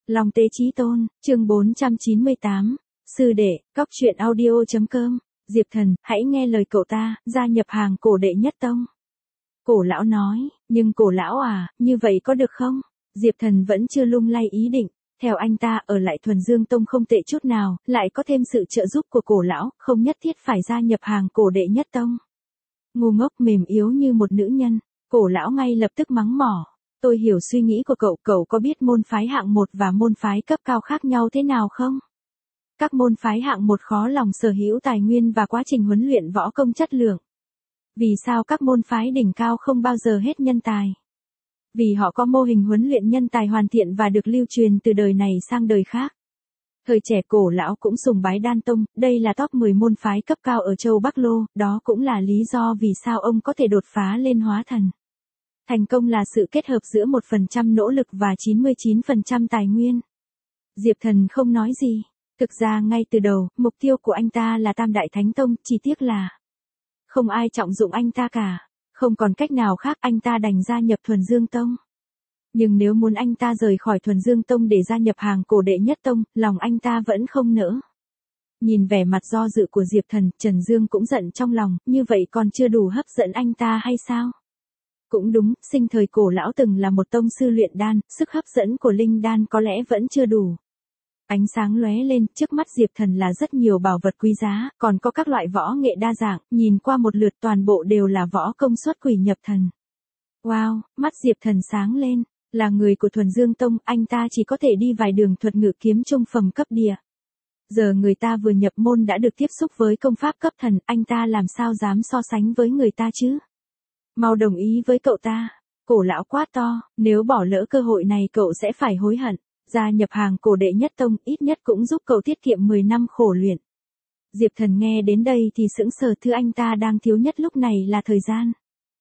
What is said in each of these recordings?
Long Tế Chí Tôn, chương 498, Sư đệ, cóc truyện audio.com, Diệp Thần, hãy nghe lời cậu ta, gia nhập hàng cổ đệ nhất tông. Cổ lão nói, nhưng cổ lão à, như vậy có được không? Diệp Thần vẫn chưa lung lay ý định, theo anh ta ở lại Thuần Dương Tông không tệ chút nào, lại có thêm sự trợ giúp của cổ lão, không nhất thiết phải gia nhập hàng cổ đệ nhất tông. Ngu ngốc mềm yếu như một nữ nhân, cổ lão ngay lập tức mắng mỏ. Tôi hiểu suy nghĩ của cậu, cậu có biết môn phái hạng 1 và môn phái cấp cao khác nhau thế nào không? Các môn phái hạng 1 khó lòng sở hữu tài nguyên và quá trình huấn luyện võ công chất lượng. Vì sao các môn phái đỉnh cao không bao giờ hết nhân tài? Vì họ có mô hình huấn luyện nhân tài hoàn thiện và được lưu truyền từ đời này sang đời khác. Thời trẻ cổ lão cũng sùng bái Đan Tông, đây là top 10 môn phái cấp cao ở châu Bắc Lô, đó cũng là lý do vì sao ông có thể đột phá lên hóa thần. Thành công là sự kết hợp giữa 1% nỗ lực và 99% tài nguyên. Diệp Thần không nói gì. Thực ra ngay từ đầu, mục tiêu của anh ta là Tam Đại Thánh Tông, chỉ tiếc là không ai trọng dụng anh ta cả. Không còn cách nào khác, anh ta đành gia nhập Thuần Dương Tông. Nhưng nếu muốn anh ta rời khỏi Thuần Dương Tông để gia nhập hàng cổ đệ nhất tông, lòng anh ta vẫn không nỡ. Nhìn vẻ mặt do dự của Diệp Thần, Trần Dương cũng giận trong lòng, như vậy còn chưa đủ hấp dẫn anh ta hay sao? Cũng đúng, sinh thời cổ lão từng là một tông sư luyện đan, sức hấp dẫn của linh đan có lẽ vẫn chưa đủ. Ánh sáng lóe lên, trước mắt Diệp Thần là rất nhiều bảo vật quý giá, còn có các loại võ nghệ đa dạng, nhìn qua một lượt toàn bộ đều là võ công xuất quỷ nhập thần. Wow, mắt Diệp Thần sáng lên, là người của Thuần Dương Tông, anh ta chỉ có thể đi vài đường thuật ngự kiếm trung phẩm cấp địa. Giờ người ta vừa nhập môn đã được tiếp xúc với công pháp cấp thần, anh ta làm sao dám so sánh với người ta chứ? Mau đồng ý với cậu ta. Cổ lão quát to, nếu bỏ lỡ cơ hội này cậu sẽ phải hối hận. Gia nhập hàng cổ đệ nhất tông ít nhất cũng giúp cậu tiết kiệm 10 năm khổ luyện. Diệp Thần nghe đến đây thì sững sờ, thứ anh ta đang thiếu nhất lúc này là thời gian.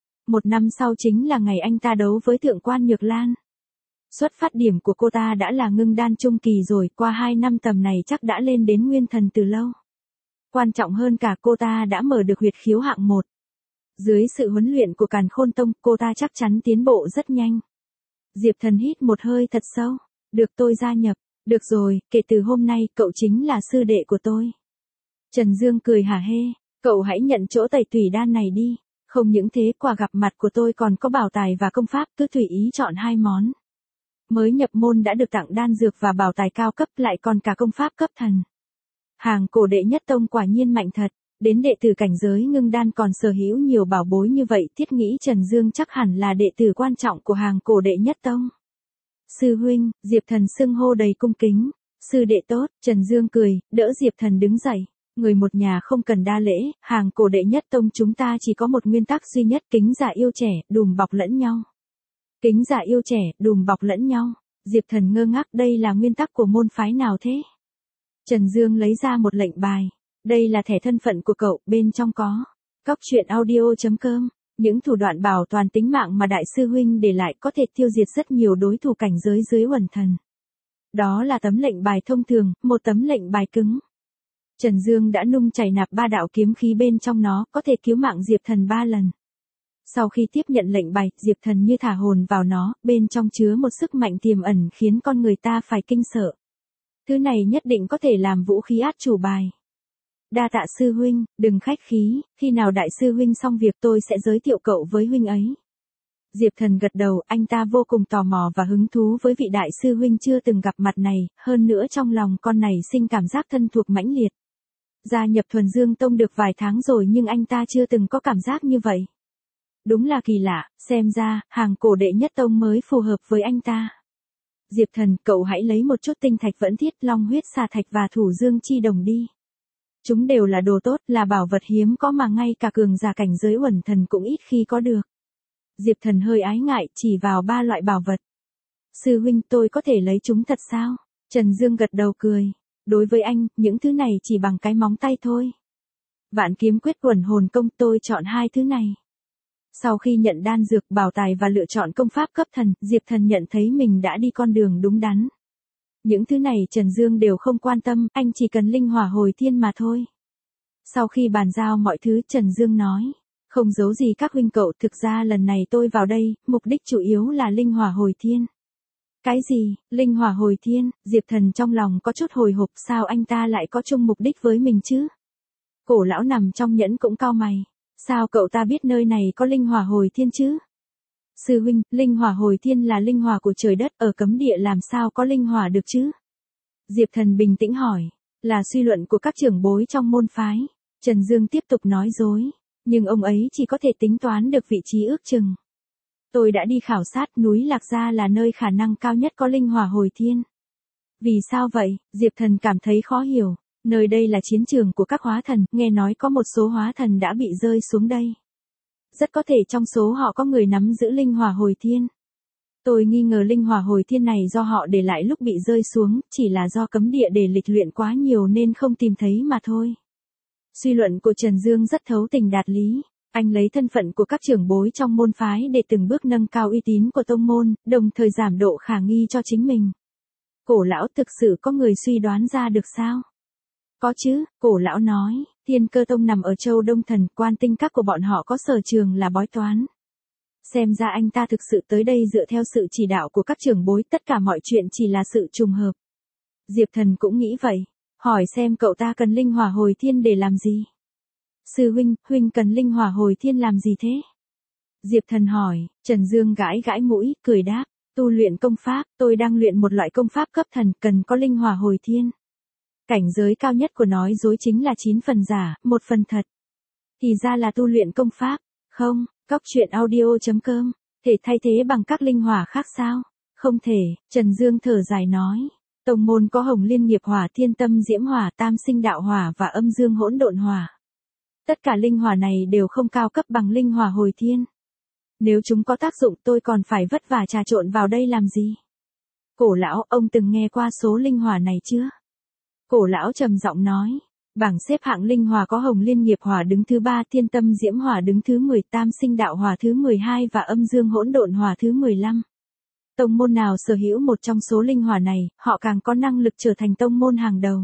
1 năm sau chính là ngày anh ta đấu với thượng quan Nhược Lan. Xuất phát điểm của cô ta đã là ngưng đan trung kỳ rồi, qua 2 năm tầm này chắc đã lên đến nguyên thần từ lâu. Quan trọng hơn cả, cô ta đã mở được huyệt khiếu hạng 1. Dưới sự huấn luyện của Càn Khôn Tông, cô ta chắc chắn tiến bộ rất nhanh. Diệp Thần hít một hơi thật sâu. Được, tôi gia nhập. Được rồi, kể từ hôm nay, cậu chính là sư đệ của tôi. Trần Dương cười hả hê. Cậu hãy nhận chỗ tẩy tùy đan này đi. Không những thế, quà gặp mặt của tôi còn có bảo tài và công pháp, cứ tùy ý chọn 2 món. Mới nhập môn đã được tặng đan dược và bảo tài cao cấp, lại còn cả công pháp cấp thần. Hàng cổ đệ nhất tông quả nhiên mạnh thật. Đến đệ tử cảnh giới ngưng đan còn sở hữu nhiều bảo bối như vậy, thiết nghĩ Trần Dương chắc hẳn là đệ tử quan trọng của hàng cổ đệ nhất tông. Sư huynh, Diệp Thần xưng hô đầy cung kính. Sư đệ tốt, Trần Dương cười, đỡ Diệp Thần đứng dậy. Người một nhà không cần đa lễ, hàng cổ đệ nhất tông chúng ta chỉ có một nguyên tắc duy nhất, kính già yêu trẻ, đùm bọc lẫn nhau. Kính già yêu trẻ, đùm bọc lẫn nhau. Diệp Thần ngơ ngác, đây là nguyên tắc của môn phái nào thế? Trần Dương lấy ra một lệnh bài. Đây là thẻ thân phận của cậu, bên trong có cóc truyện audio.com. Những thủ đoạn bảo toàn tính mạng mà đại sư huynh để lại có thể tiêu diệt rất nhiều đối thủ cảnh giới dưới uẩn thần. Đó là tấm lệnh bài thông thường, một tấm lệnh bài cứng. Trần Dương đã nung chảy nạp 3 đạo kiếm khí bên trong nó, có thể cứu mạng Diệp Thần 3 lần. Sau khi tiếp nhận lệnh bài, Diệp Thần như thả hồn vào nó, bên trong chứa một sức mạnh tiềm ẩn khiến con người ta phải kinh sợ. Thứ này nhất định có thể làm vũ khí át chủ bài. Đa tạ sư huynh, đừng khách khí, khi nào đại sư huynh xong việc tôi sẽ giới thiệu cậu với huynh ấy. Diệp Thần gật đầu, anh ta vô cùng tò mò và hứng thú với vị đại sư huynh chưa từng gặp mặt này, hơn nữa trong lòng con này sinh cảm giác thân thuộc mãnh liệt. Gia nhập Thuần Dương Tông được vài tháng rồi nhưng anh ta chưa từng có cảm giác như vậy. Đúng là kỳ lạ, xem ra, hàng cổ đệ nhất tông mới phù hợp với anh ta. Diệp Thần, cậu hãy lấy một chút tinh thạch vẫn thiết, long huyết xà thạch và thủ dương chi đồng đi. Chúng đều là đồ tốt, là bảo vật hiếm có mà ngay cả cường giả cảnh giới uẩn thần cũng ít khi có được. Diệp Thần hơi ái ngại, chỉ vào 3 loại bảo vật. Sư huynh, tôi có thể lấy chúng thật sao? Trần Dương gật đầu cười. Đối với anh, những thứ này chỉ bằng cái móng tay thôi. Vạn kiếm quyết quần hồn công, tôi chọn 2 thứ này. Sau khi nhận đan dược, bảo tài và lựa chọn công pháp cấp thần, Diệp Thần nhận thấy mình đã đi con đường đúng đắn. Những thứ này Trần Dương đều không quan tâm, anh chỉ cần linh hỏa hồi thiên mà thôi. Sau khi bàn giao mọi thứ, Trần Dương nói, không giấu gì các huynh cậu, thực ra lần này tôi vào đây, mục đích chủ yếu là linh hỏa hồi thiên. Cái gì, linh hỏa hồi thiên, Diệp Thần trong lòng có chút hồi hộp, sao anh ta lại có chung mục đích với mình chứ? Cổ lão nằm trong nhẫn cũng cau mày, sao cậu ta biết nơi này có linh hỏa hồi thiên chứ? Sư huynh, linh hỏa hồi thiên là linh hỏa của trời đất, ở cấm địa làm sao có linh hỏa được chứ? Diệp Thần bình tĩnh hỏi, là suy luận của các trưởng bối trong môn phái. Trần Dương tiếp tục nói dối, nhưng ông ấy chỉ có thể tính toán được vị trí ước chừng. Tôi đã đi khảo sát, núi Lạc Gia là nơi khả năng cao nhất có linh hỏa hồi thiên. Vì sao vậy? Diệp Thần cảm thấy khó hiểu, nơi đây là chiến trường của các hóa thần, nghe nói có một số hóa thần đã bị rơi xuống đây. Rất có thể trong số họ có người nắm giữ linh hỏa hồi thiên. Tôi nghi ngờ linh hỏa hồi thiên này do họ để lại lúc bị rơi xuống, chỉ là do cấm địa để lịch luyện quá nhiều nên không tìm thấy mà thôi. Suy luận của Trần Dương rất thấu tình đạt lý. Anh lấy thân phận của các trưởng bối trong môn phái để từng bước nâng cao uy tín của tông môn, đồng thời giảm độ khả nghi cho chính mình. Cổ lão, thực sự có người suy đoán ra được sao? Có chứ, cổ lão nói, Thiên Cơ Tông nằm ở châu Đông Thần, quan tinh các của bọn họ có sở trường là bói toán. Xem ra anh ta thực sự tới đây dựa theo sự chỉ đạo của các trưởng bối, tất cả mọi chuyện chỉ là sự trùng hợp. Diệp Thần cũng nghĩ vậy, hỏi xem cậu ta cần linh hỏa hồi thiên để làm gì. Sư huynh, huynh cần linh hỏa hồi thiên làm gì thế? Diệp Thần hỏi. Trần Dương gãi gãi mũi, cười đáp, tu luyện công pháp, tôi đang luyện một loại công pháp cấp thần, cần có linh hỏa hồi thiên. Cảnh giới cao nhất của nói dối chính là 9 phần giả, 1 phần thật. Thì ra là tu luyện công pháp, không, coctruyện.audio.com, thể thay thế bằng các linh hỏa khác sao? Không thể, Trần Dương thở dài nói. Tông môn có Hồng Liên Nghiệp Hỏa, Thiên Tâm Diễm Hỏa, Tam Sinh Đạo Hỏa và Âm Dương Hỗn Độn Hỏa. Tất cả linh hỏa này đều không cao cấp bằng linh hỏa hồi thiên. Nếu chúng có tác dụng tôi còn phải vất vả trà trộn vào đây làm gì? Cổ lão, ông từng nghe qua số linh hỏa này chưa? Cổ lão trầm giọng nói. Bảng xếp hạng linh hỏa có Hồng Liên Nghiệp Hỏa đứng thứ 3, Thiên Tâm Diễm Hỏa đứng thứ 10, Tam Sinh Đạo Hỏa thứ 12 và Âm Dương Hỗn Độn Hỏa thứ 15. Tông môn nào sở hữu một trong số linh hỏa này, họ càng có năng lực trở thành tông môn hàng đầu.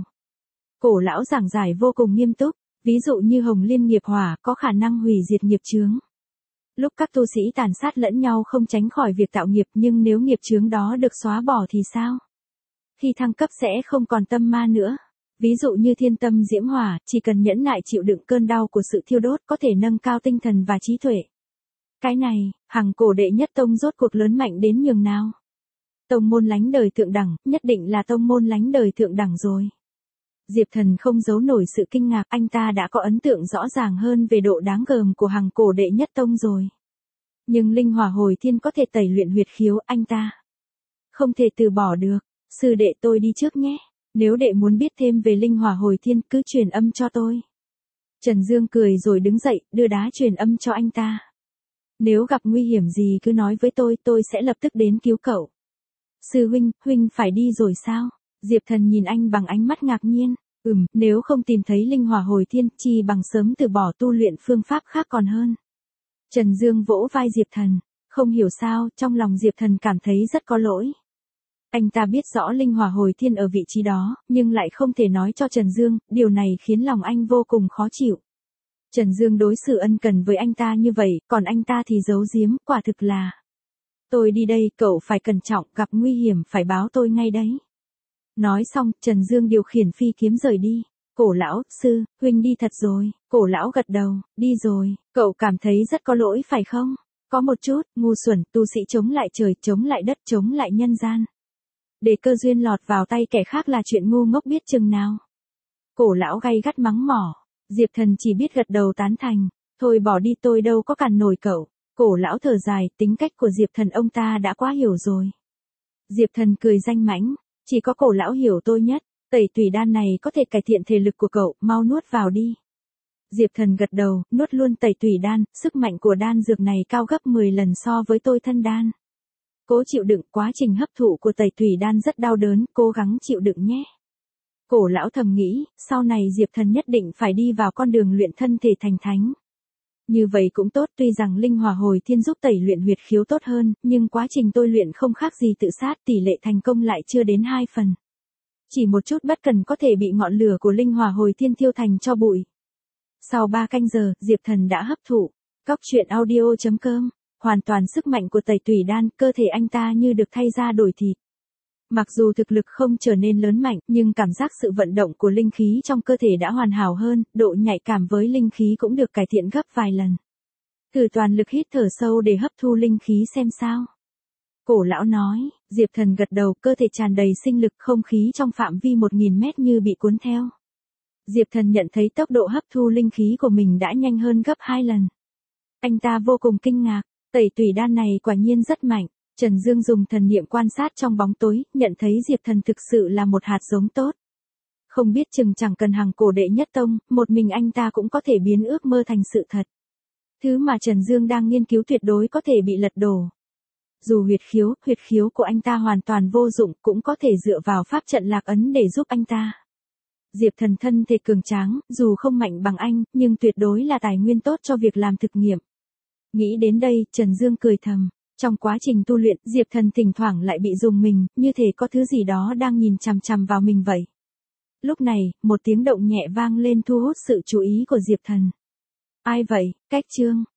Cổ lão giảng giải vô cùng nghiêm túc, ví dụ như Hồng Liên Nghiệp Hỏa có khả năng hủy diệt nghiệp chướng. Lúc các tu sĩ tàn sát lẫn nhau không tránh khỏi việc tạo nghiệp, nhưng nếu nghiệp chướng đó được xóa bỏ thì sao? Khi thăng cấp sẽ không còn tâm ma nữa. Ví dụ như Thiên Tâm Diễm Hỏa, chỉ cần nhẫn nại chịu đựng cơn đau của sự thiêu đốt có thể nâng cao tinh thần và trí tuệ. Cái này, Hằng Cổ Đệ Nhất Tông rốt cuộc lớn mạnh đến nhường nào? Tông môn lánh đời thượng đẳng, nhất định là tông môn lánh đời thượng đẳng rồi. Diệp Thần không giấu nổi sự kinh ngạc, anh ta đã có ấn tượng rõ ràng hơn về độ đáng gờm của Hằng Cổ Đệ Nhất Tông rồi. Nhưng linh hỏa hồi thiên có thể tẩy luyện huyệt khiếu, anh ta không thể từ bỏ được. Sư đệ, tôi đi trước nhé. Nếu đệ muốn biết thêm về linh hỏa hồi thiên cứ truyền âm cho tôi. Trần Dương cười rồi đứng dậy, đưa đá truyền âm cho anh ta. Nếu gặp nguy hiểm gì cứ nói với tôi sẽ lập tức đến cứu cậu. Sư huynh, huynh phải đi rồi sao? Diệp Thần nhìn anh bằng ánh mắt ngạc nhiên. Nếu không tìm thấy linh hỏa hồi thiên, chi bằng sớm từ bỏ tu luyện phương pháp khác còn hơn. Trần Dương vỗ vai Diệp Thần. Không hiểu sao, trong lòng Diệp Thần cảm thấy rất có lỗi. Anh ta biết rõ linh hỏa hồi thiên ở vị trí đó, nhưng lại không thể nói cho Trần Dương, điều này khiến lòng anh vô cùng khó chịu. Trần Dương đối xử ân cần với anh ta như vậy, còn anh ta thì giấu giếm, quả thực là. Tôi đi đây, cậu phải cẩn trọng, gặp nguy hiểm phải báo tôi ngay đấy. Nói xong, Trần Dương điều khiển phi kiếm rời đi. Cổ lão, sư, huynh đi thật rồi. Cổ lão gật đầu, đi rồi, cậu cảm thấy rất có lỗi phải không? Có một chút, ngu xuẩn, tu sĩ chống lại trời, chống lại đất, chống lại nhân gian. Để cơ duyên lọt vào tay kẻ khác là chuyện ngu ngốc biết chừng nào. Cổ lão gay gắt mắng mỏ. Diệp Thần chỉ biết gật đầu tán thành. Thôi bỏ đi, tôi đâu có cản nổi cậu. Cổ lão thở dài, tính cách của Diệp Thần ông ta đã quá hiểu rồi. Diệp Thần cười danh mãnh. Chỉ có cổ lão hiểu tôi nhất. Tẩy tùy đan này có thể cải thiện thể lực của cậu, mau nuốt vào đi. Diệp Thần gật đầu, nuốt luôn tẩy tùy đan, sức mạnh của đan dược này cao gấp 10 lần so với tôi thân đan. Cố chịu đựng, quá trình hấp thụ của tẩy tùy đan rất đau đớn, cố gắng chịu đựng nhé. Cổ lão thầm nghĩ, sau này Diệp Thần nhất định phải đi vào con đường luyện thân thể thành thánh. Như vậy cũng tốt, tuy rằng linh hỏa hồi thiên giúp tẩy luyện huyệt khiếu tốt hơn, nhưng quá trình tôi luyện không khác gì tự sát, tỷ lệ thành công lại chưa đến 2 phần. Chỉ một chút bất cần có thể bị ngọn lửa của linh hỏa hồi thiên thiêu thành tro bụi. Sau 3 canh giờ, Diệp Thần đã hấp thụ. Coctruyện.audio.com, hoàn toàn sức mạnh của tẩy tùy đan, cơ thể anh ta như được thay da đổi thịt. Mặc dù thực lực không trở nên lớn mạnh, nhưng cảm giác sự vận động của linh khí trong cơ thể đã hoàn hảo hơn, độ nhạy cảm với linh khí cũng được cải thiện gấp vài lần. Thử toàn lực hít thở sâu để hấp thu linh khí xem sao. Cổ lão nói, Diệp Thần gật đầu, cơ thể tràn đầy sinh lực, không khí trong phạm vi 1000 mét như bị cuốn theo. Diệp Thần nhận thấy tốc độ hấp thu linh khí của mình đã nhanh hơn gấp 2 lần. Anh ta vô cùng kinh ngạc, tẩy tùy đan này quả nhiên rất mạnh. Trần Dương dùng thần niệm quan sát trong bóng tối, nhận thấy Diệp Thần thực sự là một hạt giống tốt. Không biết chừng chẳng cần hàng cổ đệ nhất tông, một mình anh ta cũng có thể biến ước mơ thành sự thật. Thứ mà Trần Dương đang nghiên cứu tuyệt đối có thể bị lật đổ. Dù huyệt khiếu của anh ta hoàn toàn vô dụng, cũng có thể dựa vào pháp trận lạc ấn để giúp anh ta. Diệp Thần thân thể cường tráng, dù không mạnh bằng anh, nhưng tuyệt đối là tài nguyên tốt cho việc làm thực nghiệm. Nghĩ đến đây, Trần Dương cười thầm. Trong quá trình tu luyện, Diệp Thần thỉnh thoảng lại bị rùng mình, như thể có thứ gì đó đang nhìn chằm chằm vào mình vậy. Lúc này, một tiếng động nhẹ vang lên thu hút sự chú ý của Diệp Thần. Ai vậy? Cách chương.